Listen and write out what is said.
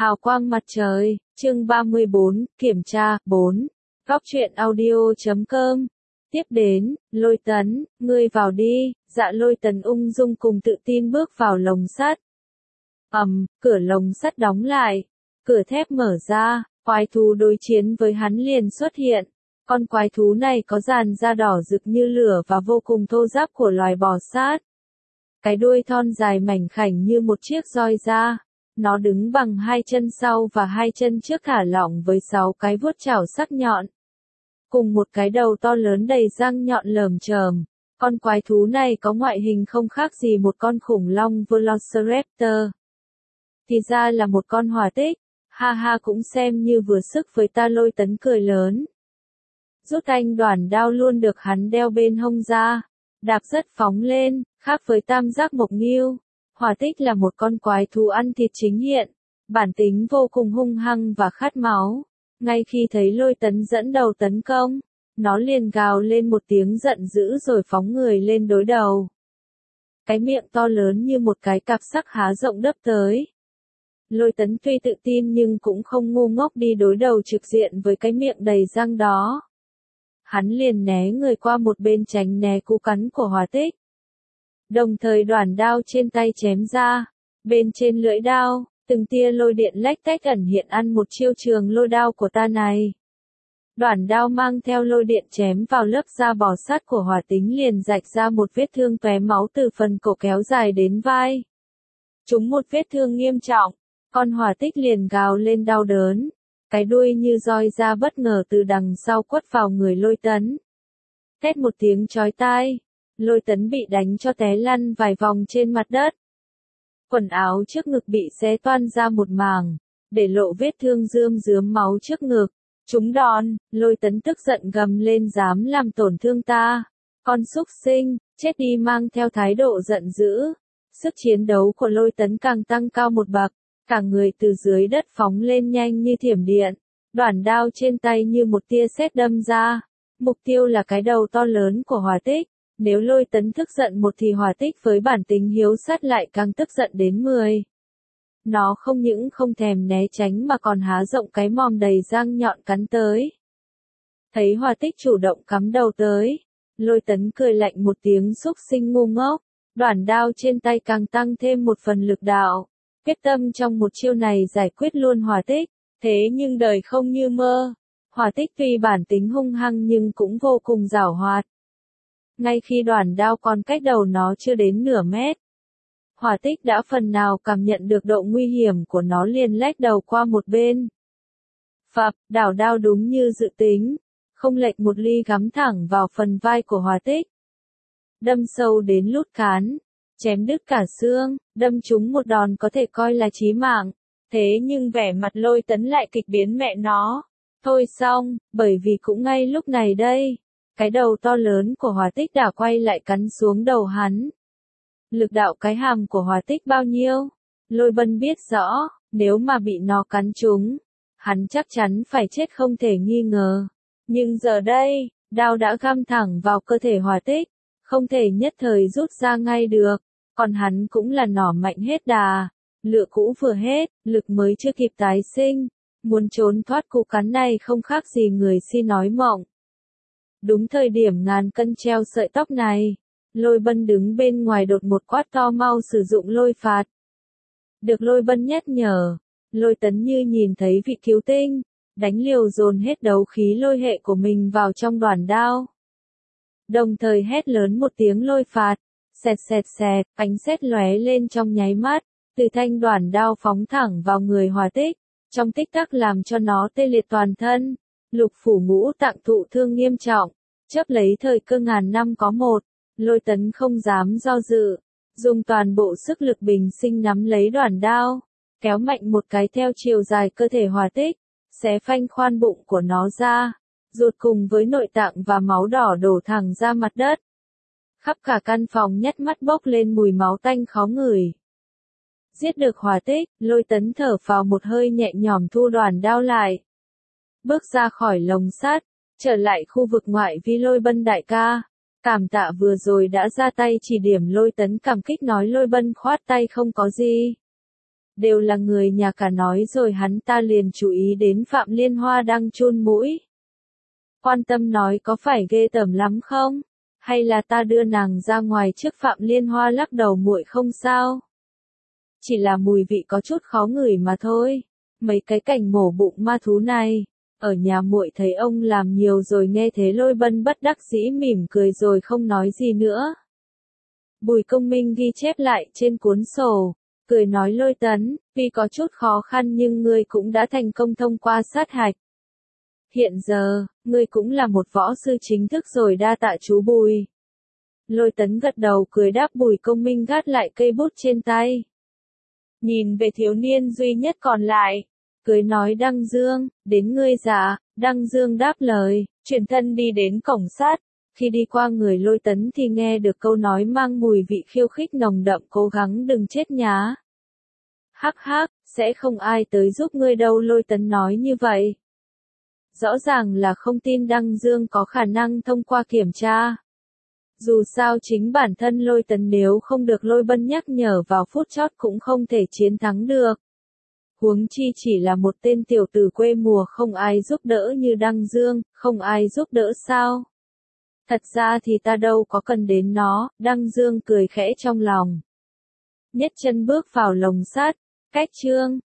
Hào quang mặt trời, chương 34, kiểm tra, 4. Góc truyện audio.com. Tiếp đến, Lôi Tấn, ngươi vào đi, dạ Lôi Tấn ung dung cùng tự tin bước vào lồng sắt. Cửa lồng sắt đóng lại, cửa thép mở ra, quái thú đối chiến với hắn liền xuất hiện. Con quái thú này có dàn da đỏ rực như lửa và vô cùng thô ráp của loài bò sát. Cái đuôi thon dài mảnh khảnh như một chiếc roi da. Nó đứng bằng hai chân sau và hai chân trước thả lỏng với 6 cái vuốt chảo sắc nhọn. Cùng một cái đầu to lớn đầy răng nhọn lởm chởm. Con quái thú này có ngoại hình không khác gì một con khủng long Velociraptor. Thì ra là một con hỏa tích. Ha ha, cũng xem như vừa sức với ta. Lôi Tấn cười lớn. Rút thanh đoản đao luôn được hắn đeo bên hông ra. Đạp rất phóng lên, khác với tam giác mộc ngưu. Hỏa tích là một con quái thú ăn thịt chính hiện, bản tính vô cùng hung hăng và khát máu. Ngay khi thấy Lôi Tấn dẫn đầu tấn công, nó liền gào lên một tiếng giận dữ rồi phóng người lên đối đầu. Cái miệng to lớn như một cái cặp sắc há rộng đấp tới. Lôi Tấn tuy tự tin nhưng cũng không ngu ngốc đi đối đầu trực diện với cái miệng đầy răng đó. Hắn liền né người qua một bên tránh né cú cắn của hỏa tích. Đồng thời đoản đao trên tay chém ra, bên trên lưỡi đao, từng tia lôi điện lách tách ẩn hiện ăn một chiêu trường lôi đao của ta này. Đoản đao mang theo lôi điện chém vào lớp da bò sát của hỏa tính liền rạch ra một vết thương tóe máu từ phần cổ kéo dài đến vai. Trúng một vết thương nghiêm trọng, con hỏa tích liền gào lên đau đớn, cái đuôi như roi da bất ngờ từ đằng sau quất vào người Lôi Tấn. Thét một tiếng chói tai. Lôi Tấn bị đánh cho té lăn vài vòng trên mặt đất. Quần áo trước ngực bị xé toang ra một mảng, để lộ vết thương rơm rớm máu trước ngực. Trúng đòn, Lôi Tấn tức giận gầm lên, dám làm tổn thương ta. Con súc sinh, chết đi, mang theo thái độ giận dữ. Sức chiến đấu của Lôi Tấn càng tăng cao một bậc, cả người từ dưới đất phóng lên nhanh như thiểm điện. Đoản đao trên tay như một tia sét đâm ra. Mục tiêu là cái đầu to lớn của hỏa tích. Nếu Lôi Tấn tức giận một thì hỏa tích với bản tính hiếu sát lại càng tức giận đến 10. Nó không những không thèm né tránh mà còn há rộng cái mồm đầy răng nhọn cắn tới. Thấy hỏa tích chủ động cắm đầu tới, Lôi Tấn cười lạnh một tiếng, xúc sinh ngu ngốc. Đoản đao trên tay càng tăng thêm một phần lực đạo. Quyết tâm trong một chiêu này giải quyết luôn hỏa tích. Thế nhưng đời không như mơ. Hỏa tích tuy bản tính hung hăng nhưng cũng vô cùng giảo hoạt. Ngay khi đoản đao còn cách đầu nó chưa đến nửa mét, hỏa tích đã phần nào cảm nhận được độ nguy hiểm của nó, liền lách đầu qua một bên. Phập, đảo đao đúng như dự tính, không lệch một ly gắm thẳng vào phần vai của hỏa tích. Đâm sâu đến lút cán, chém đứt cả xương, đâm trúng một đòn có thể coi là chí mạng. Thế nhưng vẻ mặt Lôi Tấn lại kịch biến mẹ nó. Thôi xong, bởi vì cũng ngay lúc này đây. Cái đầu to lớn của hỏa tích đã quay lại cắn xuống đầu hắn. Lực đạo cái hàm của hỏa tích bao nhiêu? Lôi Bân biết rõ, nếu mà bị nó cắn trúng, hắn chắc chắn phải chết không thể nghi ngờ. Nhưng giờ đây, đao đã găm thẳng vào cơ thể hỏa tích, không thể nhất thời rút ra ngay được. Còn hắn cũng là nỏ mạnh hết đà, lửa cũ vừa hết, lực mới chưa kịp tái sinh. Muốn trốn thoát cú cắn này không khác gì người si nói mộng. Đúng thời điểm ngàn cân treo sợi tóc này, Lôi Bân đứng bên ngoài đột một quát to, mau sử dụng lôi phạt. Được Lôi Bân nhắc nhở, Lôi Tấn như nhìn thấy vị cứu tinh, đánh liều dồn hết đấu khí lôi hệ của mình vào trong đoản đao. Đồng thời hét lớn một tiếng lôi phạt, xẹt xẹt xẹt, ánh sét lóe lên trong nháy mắt, từ thanh đoản đao phóng thẳng vào người hỏa tích, trong tích tắc làm cho nó tê liệt toàn thân. Lục phủ ngũ tạng thụ thương nghiêm trọng, chấp lấy thời cơ ngàn năm có một, Lôi Tấn không dám do dự, dùng toàn bộ sức lực bình sinh nắm lấy đoản đao, kéo mạnh một cái theo chiều dài cơ thể hỏa tích, xé phanh khoan bụng của nó ra, ruột cùng với nội tạng và máu đỏ đổ thẳng ra mặt đất. Khắp cả căn phòng nhắt mắt bốc lên mùi máu tanh khó ngửi. Giết được hỏa tích, Lôi Tấn thở phào một hơi nhẹ nhõm, thu đoản đao lại. Bước ra khỏi lồng sắt, trở lại khu vực ngoại vi. Lôi Bân đại ca, cảm tạ vừa rồi đã ra tay chỉ điểm. Lôi Tấn cảm kích nói. Lôi Bân khoát tay, không có gì. đều là người nhà cả nói rồi hắn ta liền chú ý đến Phạm Liên Hoa đang chun mũi. Quan tâm nói có phải ghê tởm lắm không? Hay là ta đưa nàng ra ngoài trước? Phạm Liên Hoa lắc đầu, muội không sao. Chỉ là mùi vị có chút khó ngửi mà thôi. Mấy cái cảnh mổ bụng ma thú này, ở nhà muội thấy ông làm nhiều rồi. Nghe thế Lôi Bân bất đắc dĩ mỉm cười rồi không nói gì nữa. Bùi Công Minh ghi chép lại trên cuốn sổ, cười nói Lôi Tấn, vì có chút khó khăn nhưng ngươi cũng đã thành công thông qua sát hạch. Hiện giờ, ngươi cũng là một võ sư chính thức rồi, đa tạ chú Bùi. Lôi Tấn gật đầu cười đáp. Bùi Công Minh gác lại cây bút trên tay. Nhìn về thiếu niên duy nhất còn lại, cười nói Đăng Dương, đến ngươi dạ. Đăng Dương đáp lời, chuyển thân đi đến cổng sắt. Khi đi qua người Lôi Tấn thì nghe được câu nói mang mùi vị khiêu khích nồng đậm, cố gắng đừng chết nhá. Hắc hắc, sẽ không ai tới giúp ngươi đâu. Lôi Tấn nói như vậy. Rõ ràng là không tin Đăng Dương có khả năng thông qua kiểm tra. Dù sao chính bản thân Lôi Tấn nếu không được Lôi Bân nhắc nhở vào phút chót cũng không thể chiến thắng được. Huống chi chỉ là một tên tiểu tử quê mùa, không ai giúp đỡ như Đăng Dương, không ai giúp đỡ sao? Thật ra thì ta đâu có cần đến nó. Đăng Dương cười khẽ trong lòng. Nhất chân bước vào lồng sắt, cách chương